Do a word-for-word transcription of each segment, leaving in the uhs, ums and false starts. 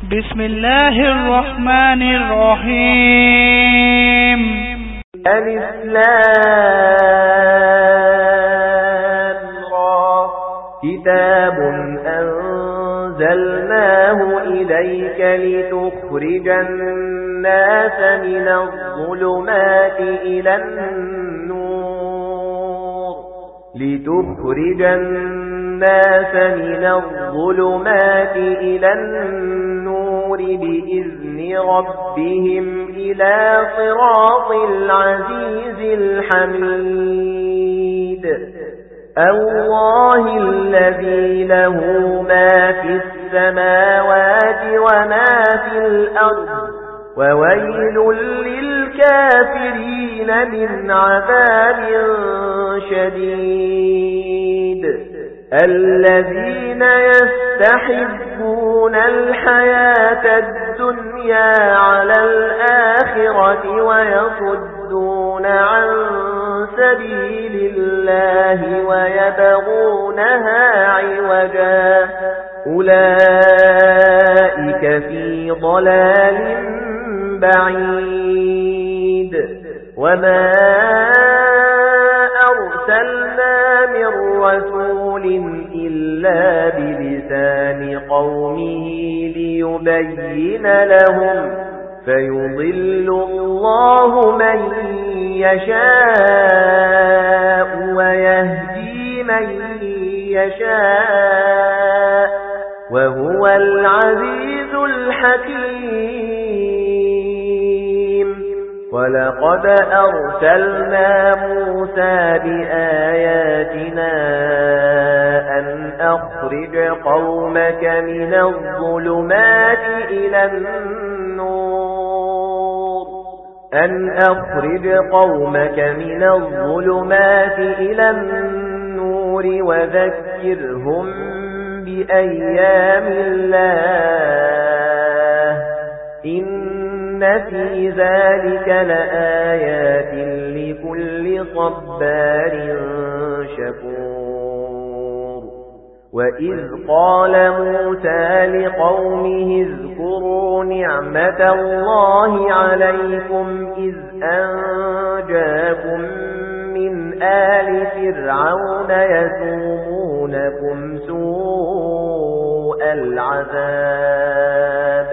بسم الله الرحمن الرحيم. الإسلام كتاب أنزلناه إليك لتخرج الناس من الظلمات إلى النور لتخرج الناس من الظلمات إلى النور بإذن ربهم إلى صراط العزيز الحميد. الله الذي له ما في السماوات وما في الأرض وويل للكافرين من عذاب شديد. الذين يستحبون الحياة الدنيا على الآخرة ويصدون عن سبيل الله ويبغونها عوجا أولئك في ضلال بعيد. وما أرسلنا من رسول إلا بلسان قومه ليبين لهم فيضل الله من يشاء ويهدي من يشاء وهو العزيز الحكيم. ولقد أرسلنا موسى بآياتنا أن أخرج قومك من الظلمات إلى النور أن أخرج قومك من الظلمات إلى النور وذكرهم بأيام الله إن في ذلك لآيات لكل صبار شكور. وإذ قال موسى لقومه اذكروا نعمة الله عليكم إذ أنجاكم من آل فرعون يسومونكم سوء العذاب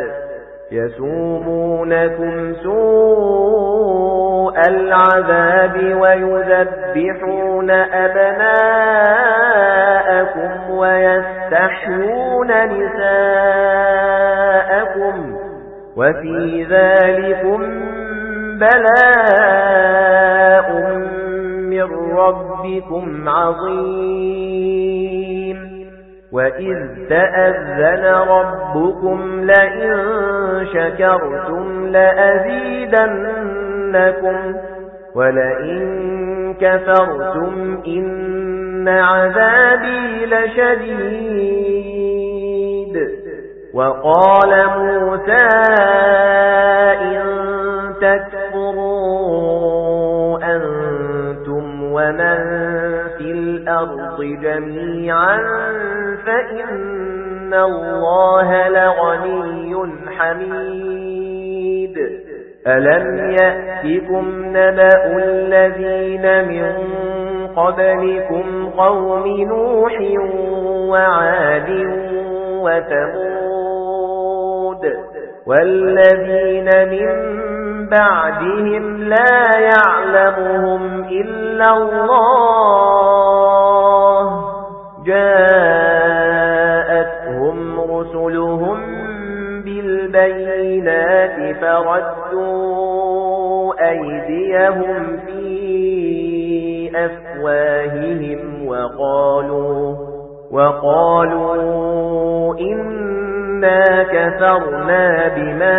يسومونكم سوء العذاب ويذبحون أبناءكم ويستحيون نساءكم وفي ذلكم بلاء من ربكم عظيم. وإذ تأذن ربكم لئن شكرتم لأزيدنكم ولئن كفرتم إن عذابي لشديد. وقال موسى إن تكفروا أنتم ومن في الأرض جميعا فإن الله لغني حميد. ألم يأتكم نبأ الذين من قبلكم قوم نوح وعاد وثمود والذين من بعدهم لا يعلمهم إلا الله جاءتهم رسلهم بالبينات فردوا أيديهم في أفواههم وقالوا وقالوا إنا كفرنا بما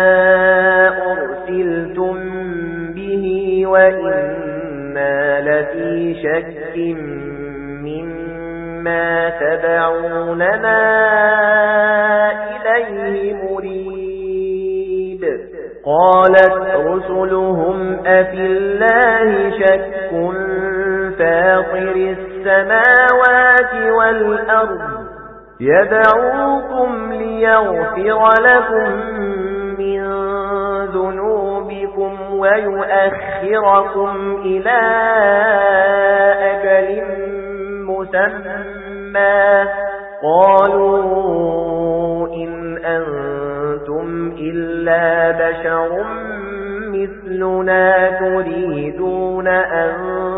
أرسلتم به وإنا لفي شك مما تدعوننا إليه مريب. قالت رسلهم أفي الله شك فاطر السماوات والأرض يدعوكم ليغفر لكم من ذنوبكم ويؤخركم إلى أجل مسمى قالوا إن أنتم إلا بشر مثلنا تريدون أن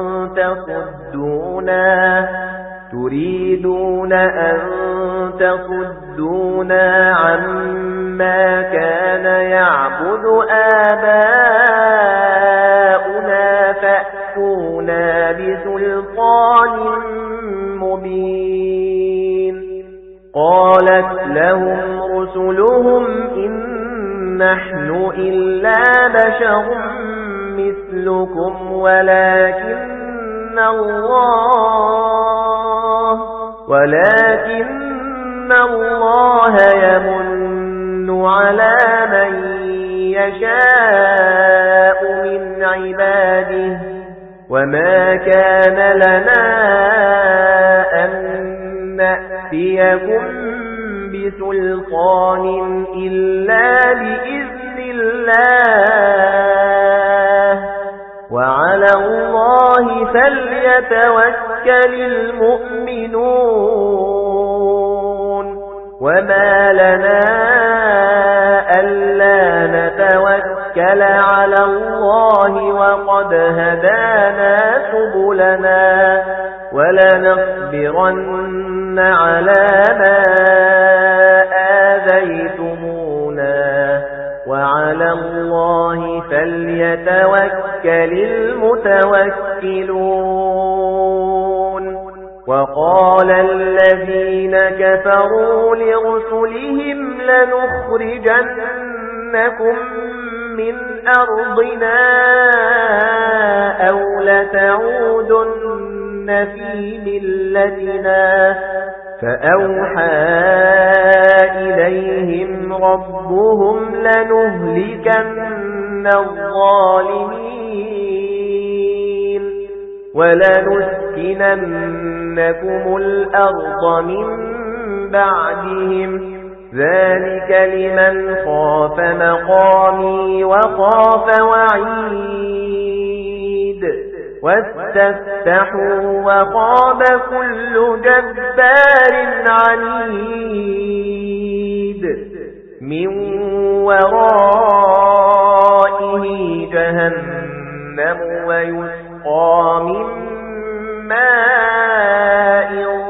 تصدونا تريدون أن تصدونا عما كان يعبد آباؤنا فأتونا بسلطان مبين قالت لهم رسلهم إن نحن إلا بشر مثلكم ولكن الله ولكن الله يمن على من يشاء من عباده وما كان لنا أن نأتيكم بسلطان إلا بإذن الله وعلى الله فليتوكل المؤمنون وما لنا ألا نتوكل على الله وقد هدانا سبلنا ولنصبرن على ما آذيتمونا وعلى الله فليتوكل المتوكلون وقال الذين كفروا لرسلهم لنخرجنكم من أرضنا أو لتعودن في ملتنا فأوحى إليهم ربهم لنهلكن الظالمين ولنسكننكم الأرض من بعدهم ذلك لمن خاف مقامي وخاف وعيد واستفتحوا وخاب كل جبار عنيد من ورائه جهنم ويسقى من ماء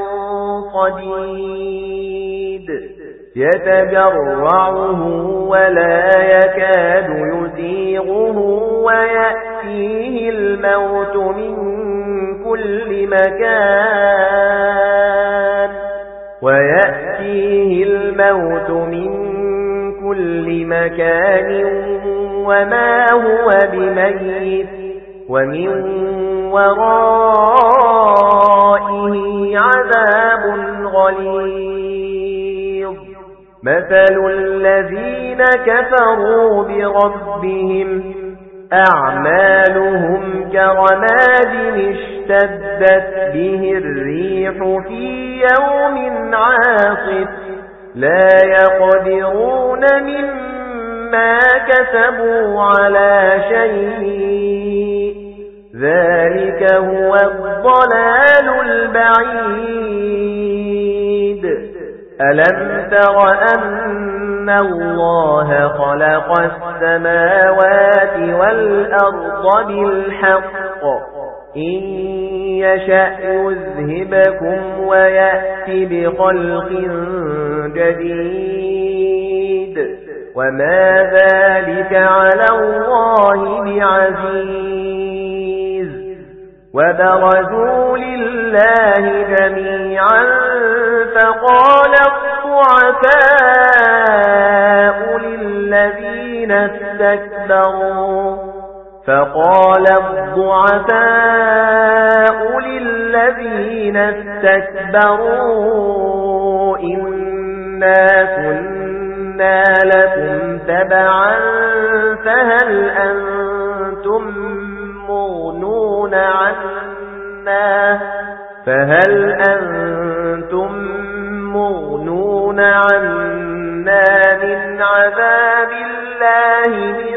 صديد يتجرعه ولا يكاد يسيغه ويأتيه الموت من كل مكان ويأتيه الموت من كل مكان وما هو بميت ومن ورائه عذاب غليظ مثل الذين كفروا بربهم أعمالهم كرماد اشتدت به الريح في يوم عاصف لا يقدرون مما كسبوا على شيء ذلك هو الضلال البعيد ألم تر أن الله خلق السماوات والأرض بالحق إن يشأ يذهبكم ويأتي بخلق جديد وما ذلك على الله بعزيز وبرزوا لله جميعا فقال الضعفاء للذين استكبروا فقال الضعفاء للذين استكبروا إنا كنا لكم تبعا فهل أنتم مغنون عنا فهل أنتم مغنون عنا من عذاب الله من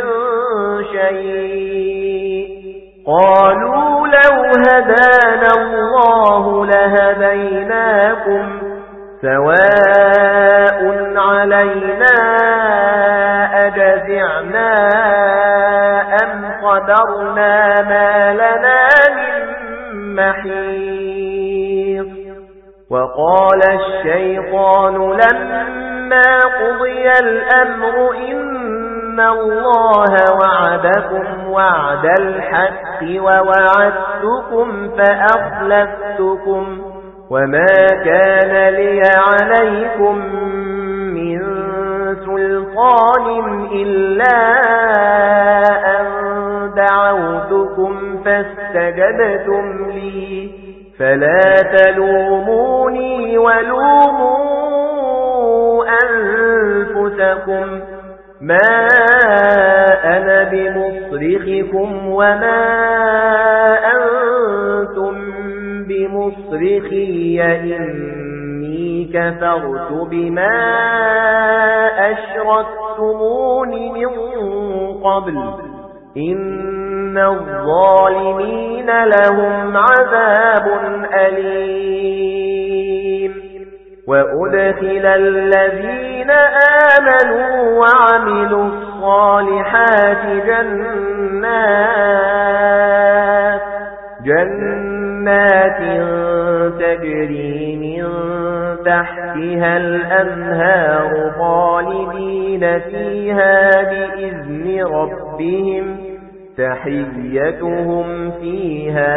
شيء قالوا لو هدانا الله لهديناكم سواء علينا أجزعنا أم صبرنا ما لنا من محيص وقال الشيطان لما قضي الأمر إن الله وعدكم وعد الحق ووعدتكم فأخلفتكم وما كان لي عليكم من سلطان إلا أن دعوتكم فاستجبتم لي فلا تلوموني ولوموا أنفسكم ما أنا بمصرخكم وما أنتم بمصرخي إني كفرت بما أشركتمون من قبل إن الظالمين لهم عذاب أليم وأدخل الذين آمنوا وعملوا الصالحات جنات جنات تجري من تحتها الأنهار خالدين فيها بإذن ربهم تحيتهم فيها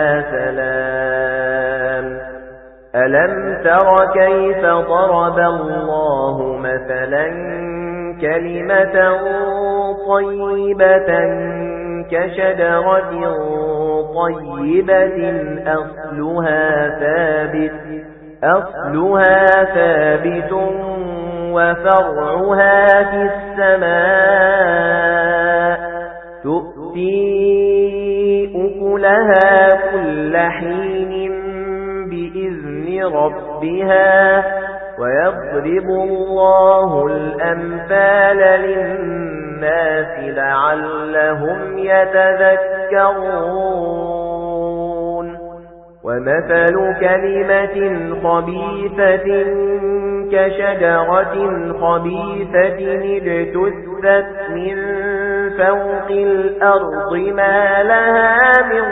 سلام ألم تر كيف ضرب الله مثلا كلمة طيبة كشجرة طيبة أصلها ثابت أصلها ثابت وفرعها في السماء تؤتي أكلها كل حين بإذن ربها ويضرب الله الأمثال للناس لعلهم يتذكرون ومثل كلمة خبيثة كشجرة خبيثة اجتثت من فوق الأرض ما لها من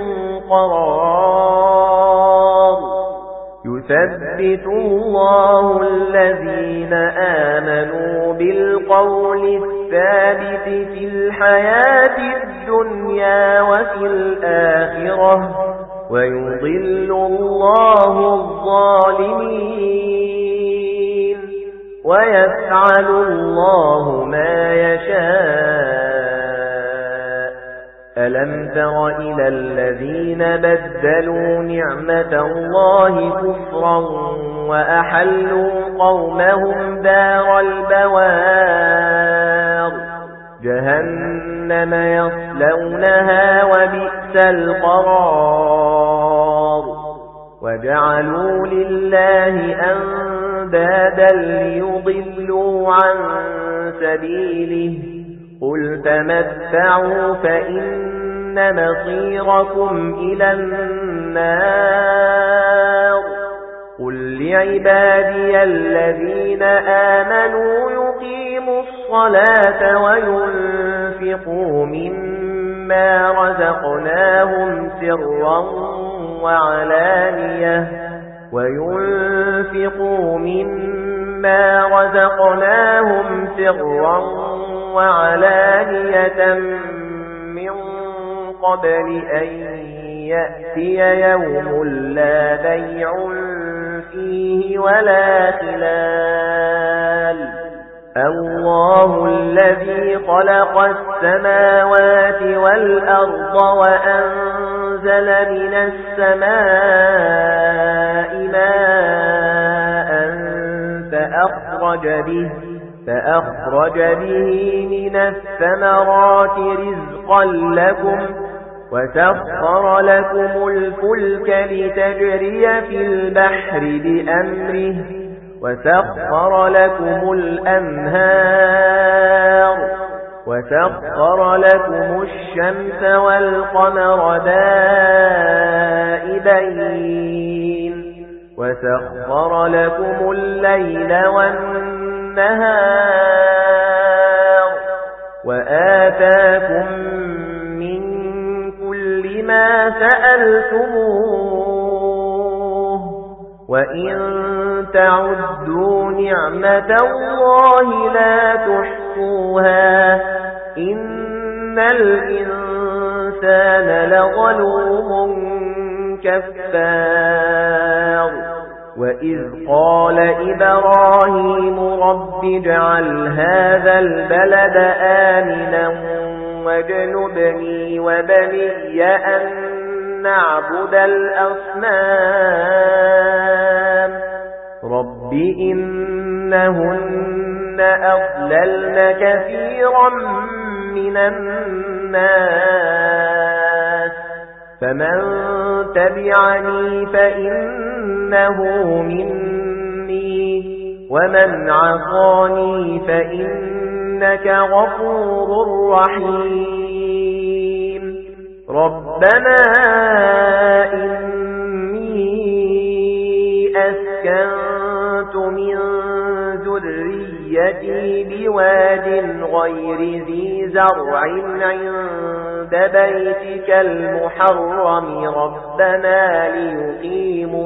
قرار يثبت الله الذين آمنوا بالقول الثابت في الحياة الدنيا وفي الآخرة ويضل الله الظالمين ويفعل الله ما يشاء ألم تر إلى الذين بدلوا نعمة الله كفرا وأحلوا قومهم دار البوار جهنم يصلونها وبئس القرار وجعلوا لله أندادا ليضلوا عن سبيله قل تمتعوا فإن مصيركم إلى النار قل لعبادي الذين آمنوا يقيموا الصلاة وينفقوا مما رزقناهم سرا وعلانية وينفقوا مما رزقناهم سرا وعلانية من قبل أن يأتي يوم لا بيع فيه ولا خلال الله الذي خلق السماوات والأرض وأنزل من السماء ماء فأخرج به فأخرج به من الثمرات رزقا لكم وسخر لكم الفلك لتجري في البحر بأمره وسخر لكم الأنهار وسخر لكم الشمس والقمر دائبين وسخر لكم الليل والنهار وآتاكم من كل ما سألتموه وإن تعدوا نعمة الله لا تحصوها إن الإنسان لظلوم كفار وإذ قال إبراهيم رب اجعل هذا البلد آمنا واجنبني وبني أن نعبد الأصنام رب إنهن أضللن كثيرا من الناس فمن تبعني فإنه مني ومن عصاني فإنك غفور رحيم ربنا إني أسكنت من ذريتي بواد غير ذي زرع عند بيتك المحرم ربنا ليقيموا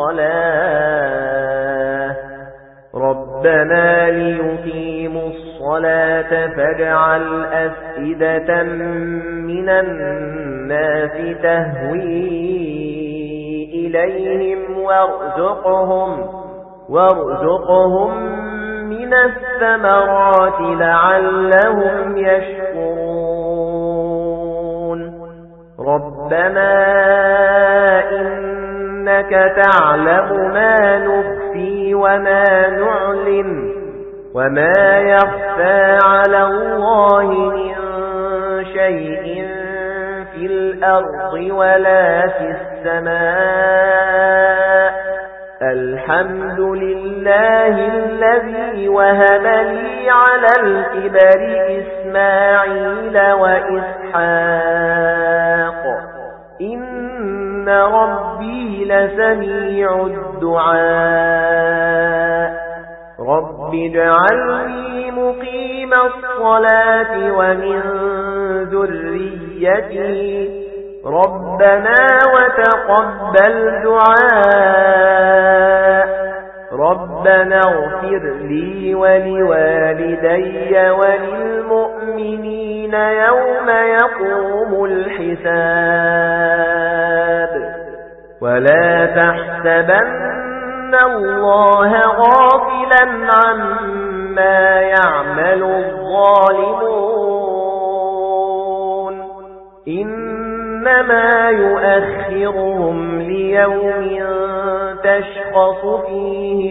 الصلاة ربنا ليقيموا الصلاة فاجعل أفئدة من الناس تهوي إليهم وارزقهم وارزقهم من الثمرات لعلهم يشكرون ربنا إنك تعلم ما نخفي وما نعلن وما يخفى على الله من شيء في الأرض ولا في السماء الحمد لله الذي وهب لي على الكبر إسماعيل وإسحاق إن ربي لسميع الدعاء رب اجعلني مقيم الصلاة ومن ذريتي ربنا وتقبل دعاء ربنا اغفر لي ولوالدي وللمؤمنين يوم يقوم الحساب ولا تحسبن الله غافلا عما يعمل الظالمون إنما يؤخرهم ليوم تشخص فيه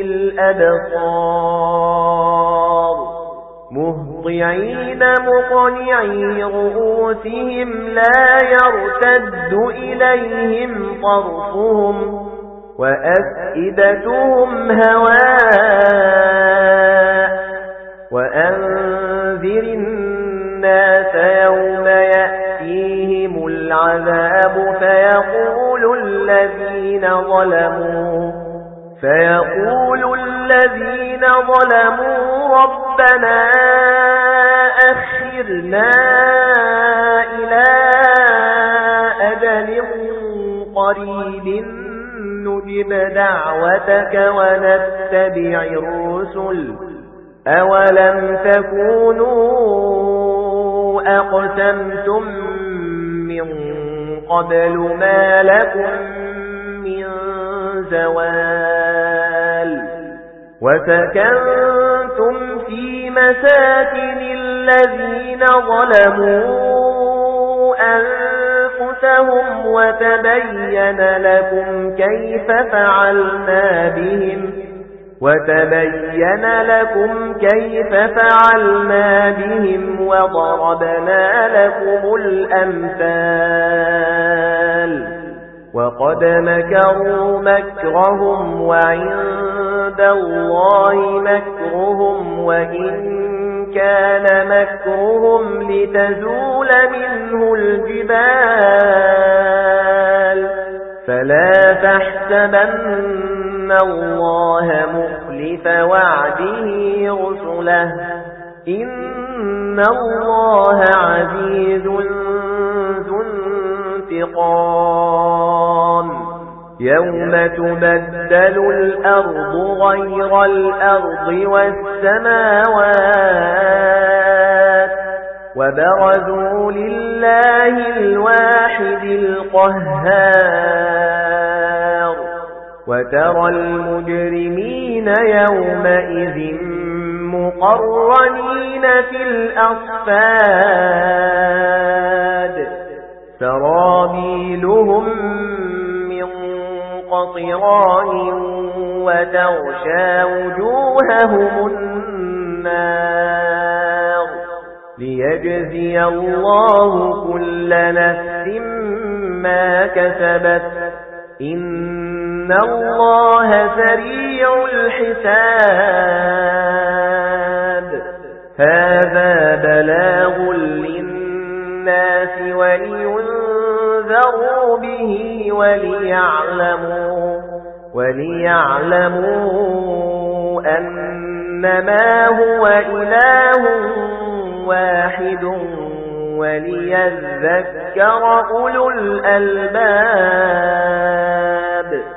الأبصار مهطعين مقنعي رؤوسهم لا يرتد إليهم طرفهم وأفئدتهم هواء وأنذر الناس يوم يأتيهم العذاب فيقول الذين ظلموا فيقول الذين ظلموا ربنا أخرنا إلى أجل قريب نجب دعوتك ونتبع الرسل أولم تكونوا أقسمتم من قبل ما لكم من زوال وسكنتم في مساكن الذين ظلموا أنفسهم وتبين لكم كيف فعلنا بهم وتبين لكم كيف فعلنا بهم وضربنا لكم الأمثال وقد مكروا مكرهم وعند عند الله مكرهم وإن كان مكرهم لتزول منه الجبال فلا تحسبن الله مخلف وعده رسله إن الله عزيز ذو انتقام يوم تبدل الأرض غير الأرض والسماوات وبرزوا لله الواحد القهار وترى المجرمين يومئذ مقرنين في الأصفاد سرابيلهم من قطران وتغشى وجوههم النار ليجزي الله كل نفس ما كسبت إن الله سريع الحساب هذا بلاغ للناس ولينذروا به وليعلموا وليعلموا أنما هو إله واحد وليذكر أولو الألباب